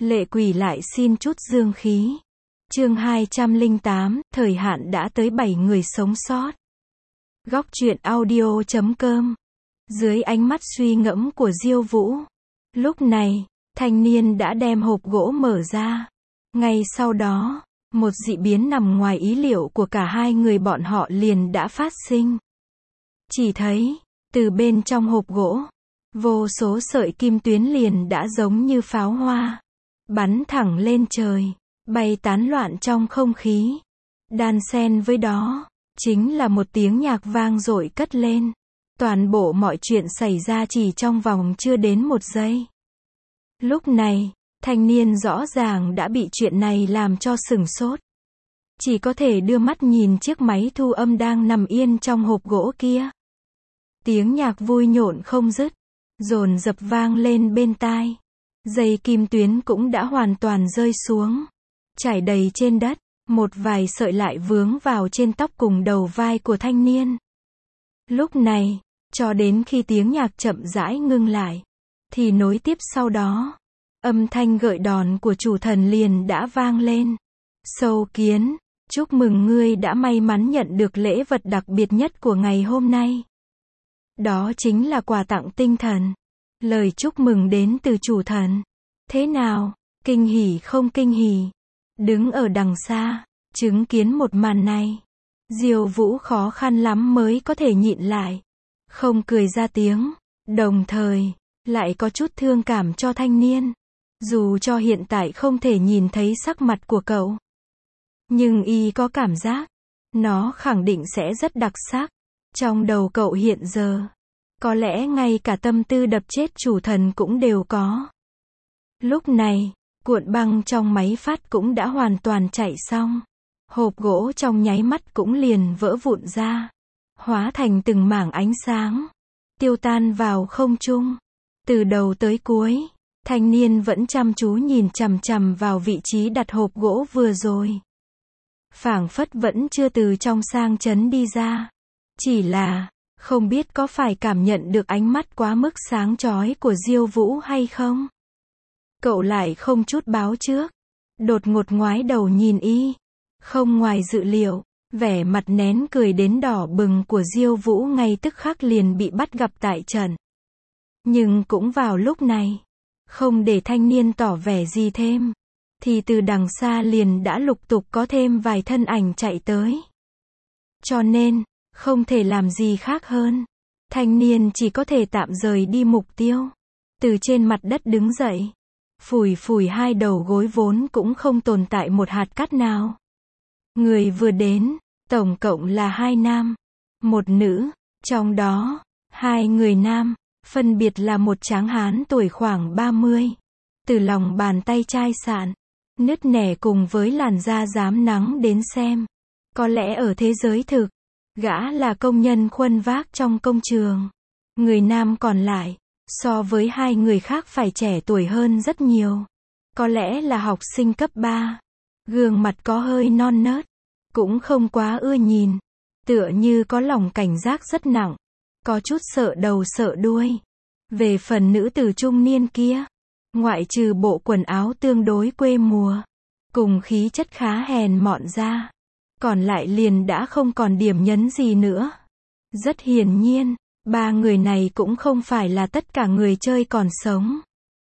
Lệ quỷ lại xin chút dương khí. Chương 208, thời hạn đã tới 7 người sống sót. Góc truyện audio.com. Dưới ánh mắt suy ngẫm của Diêu Vũ, lúc này, thanh niên đã đem hộp gỗ mở ra. Ngay sau đó, một dị biến nằm ngoài ý liệu của cả hai người bọn họ liền đã phát sinh. Chỉ thấy, từ bên trong hộp gỗ, vô số sợi kim tuyến liền đã giống như pháo hoa, bắn thẳng lên trời, bay tán loạn trong không khí. Đan xen với đó, chính là một tiếng nhạc vang dội cất lên. Toàn bộ mọi chuyện xảy ra chỉ trong vòng chưa đến 1 giây. Lúc này, thanh niên rõ ràng đã bị chuyện này làm cho sửng sốt. Chỉ có thể đưa mắt nhìn chiếc máy thu âm đang nằm yên trong hộp gỗ kia. Tiếng nhạc vui nhộn không dứt, dồn dập vang lên bên tai. Dây kim tuyến cũng đã hoàn toàn rơi xuống, trải đầy trên đất, một vài sợi lại vướng vào trên tóc cùng đầu vai của thanh niên. Lúc này, cho đến khi tiếng nhạc chậm rãi ngưng lại, thì nối tiếp sau đó, âm thanh gợi đòn của chủ thần liền đã vang lên. Sâu kiến, chúc mừng ngươi đã may mắn nhận được lễ vật đặc biệt nhất của ngày hôm nay. Đó chính là quà tặng tinh thần. Lời chúc mừng đến từ chủ thần. Thế nào, kinh hỉ không kinh hỉ? Đứng ở đằng xa, chứng kiến một màn này, Diêu Vũ khó khăn lắm mới có thể nhịn lại, không cười ra tiếng, đồng thời, lại có chút thương cảm cho thanh niên. Dù cho hiện tại không thể nhìn thấy sắc mặt của cậu, nhưng y có cảm giác, nó khẳng định sẽ rất đặc sắc. Trong đầu cậu hiện giờ, có lẽ ngay cả tâm tư đập chết chủ thần cũng đều có. Lúc này, cuộn băng trong máy phát cũng đã hoàn toàn chạy xong. Hộp gỗ trong nháy mắt cũng liền vỡ vụn ra, hóa thành từng mảng ánh sáng, tiêu tan vào không trung. Từ đầu tới cuối, thanh niên vẫn chăm chú nhìn chằm chằm vào vị trí đặt hộp gỗ vừa rồi. Phảng phất vẫn chưa từ trong sang chấn đi ra. Chỉ là, không biết có phải cảm nhận được ánh mắt quá mức sáng chói của Diêu Vũ hay không? Cậu lại không chút báo trước, đột ngột ngoái đầu nhìn y. Không ngoài dự liệu, vẻ mặt nén cười đến đỏ bừng của Diêu Vũ ngay tức khắc liền bị bắt gặp tại trận. Nhưng cũng vào lúc này, không để thanh niên tỏ vẻ gì thêm, thì từ đằng xa liền đã lục tục có thêm vài thân ảnh chạy tới. Cho nên, không thể làm gì khác hơn. Thanh niên chỉ có thể tạm rời đi mục tiêu. Từ trên mặt đất đứng dậy, phủi phủi hai đầu gối vốn cũng không tồn tại một hạt cát nào. Người vừa đến, tổng cộng là 2 nam, 1 nữ, trong đó, 2 người nam, phân biệt là một tráng hán tuổi khoảng 30, từ lòng bàn tay chai sạn, nứt nẻ cùng với làn da rám nắng đến xem. Có lẽ ở thế giới thực, gã là công nhân khuân vác trong công trường. Người nam còn lại, so với 2 người khác phải trẻ tuổi hơn rất nhiều. Có lẽ là học sinh cấp 3. Gương mặt có hơi non nớt, cũng không quá ưa nhìn, tựa như có lòng cảnh giác rất nặng, có chút sợ đầu sợ đuôi. Về phần nữ tử trung niên kia, ngoại trừ bộ quần áo tương đối quê mùa, cùng khí chất khá hèn mọn ra, còn lại liền đã không còn điểm nhấn gì nữa. Rất hiển nhiên, 3 người này cũng không phải là tất cả người chơi còn sống.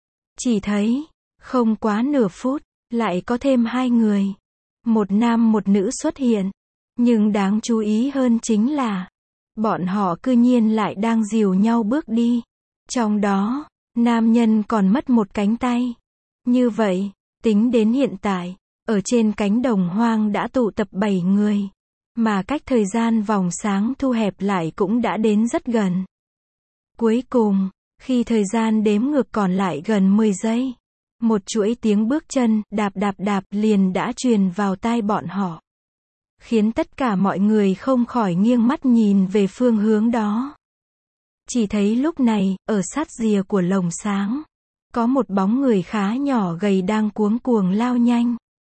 Chỉ thấy, không quá nửa phút, lại có thêm 2 người. Một nam một nữ xuất hiện. Nhưng đáng chú ý hơn chính là, bọn họ cư nhiên lại đang dìu nhau bước đi. Trong đó, nam nhân còn mất một cánh tay. Như vậy, tính đến hiện tại, ở trên cánh đồng hoang đã tụ tập 7 người. Mà cách thời gian vòng sáng thu hẹp lại cũng đã đến rất gần. Cuối cùng, khi thời gian đếm ngược còn lại gần 10 giây, một chuỗi tiếng bước chân, đạp đạp đạp, liền đã truyền vào tai bọn họ. Khiến tất cả mọi người không khỏi nghiêng mắt nhìn về phương hướng đó. Chỉ thấy lúc này, ở sát rìa của lồng sáng, có một bóng người khá nhỏ gầy đang cuống cuồng lao nhanh.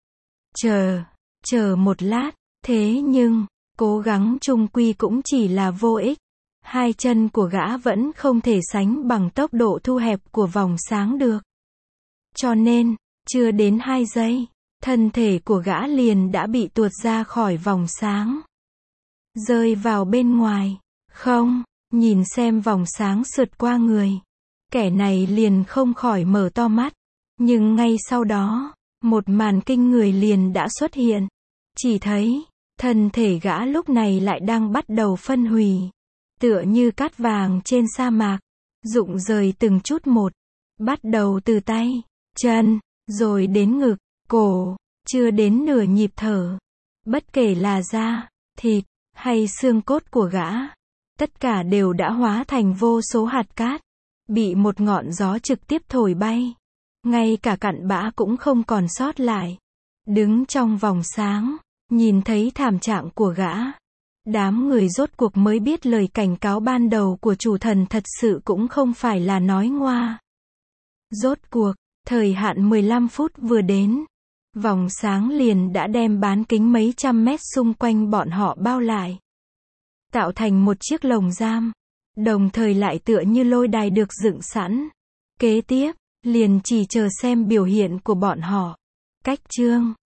Chờ một lát, thế nhưng, cố gắng chung quy cũng chỉ là vô ích. 2 chân của gã vẫn không thể sánh bằng tốc độ thu hẹp của vòng sáng được. Cho nên, Chưa đến 2 giây, thân thể của gã liền đã bị tuột ra khỏi vòng sáng, rơi vào bên ngoài. Không, nhìn xem vòng sáng sượt qua người, kẻ này liền không khỏi mở to mắt. Nhưng ngay sau đó, một màn kinh người liền đã xuất hiện. Chỉ thấy, thân thể gã lúc này lại đang bắt đầu phân hủy, tựa như cát vàng trên sa mạc, rụng rời từng chút một, bắt đầu từ tay, chân, rồi đến ngực, cổ, chưa đến nửa nhịp thở. Bất kể là da, thịt, hay xương cốt của gã, tất cả đều đã hóa thành vô số hạt cát, bị một ngọn gió trực tiếp thổi bay. Ngay cả cặn bã cũng không còn sót lại. Đứng trong vòng sáng, nhìn thấy thảm trạng của gã, đám người rốt cuộc mới biết lời cảnh cáo ban đầu của chủ thần thật sự cũng không phải là nói ngoa. Rốt cuộc, thời hạn 15 phút vừa đến, vòng sáng liền đã đem bán kính mấy trăm mét xung quanh bọn họ bao lại, tạo thành một chiếc lồng giam, đồng thời lại tựa như lôi đài được dựng sẵn. Kế tiếp, liền chỉ chờ xem biểu hiện của bọn họ. Cách chương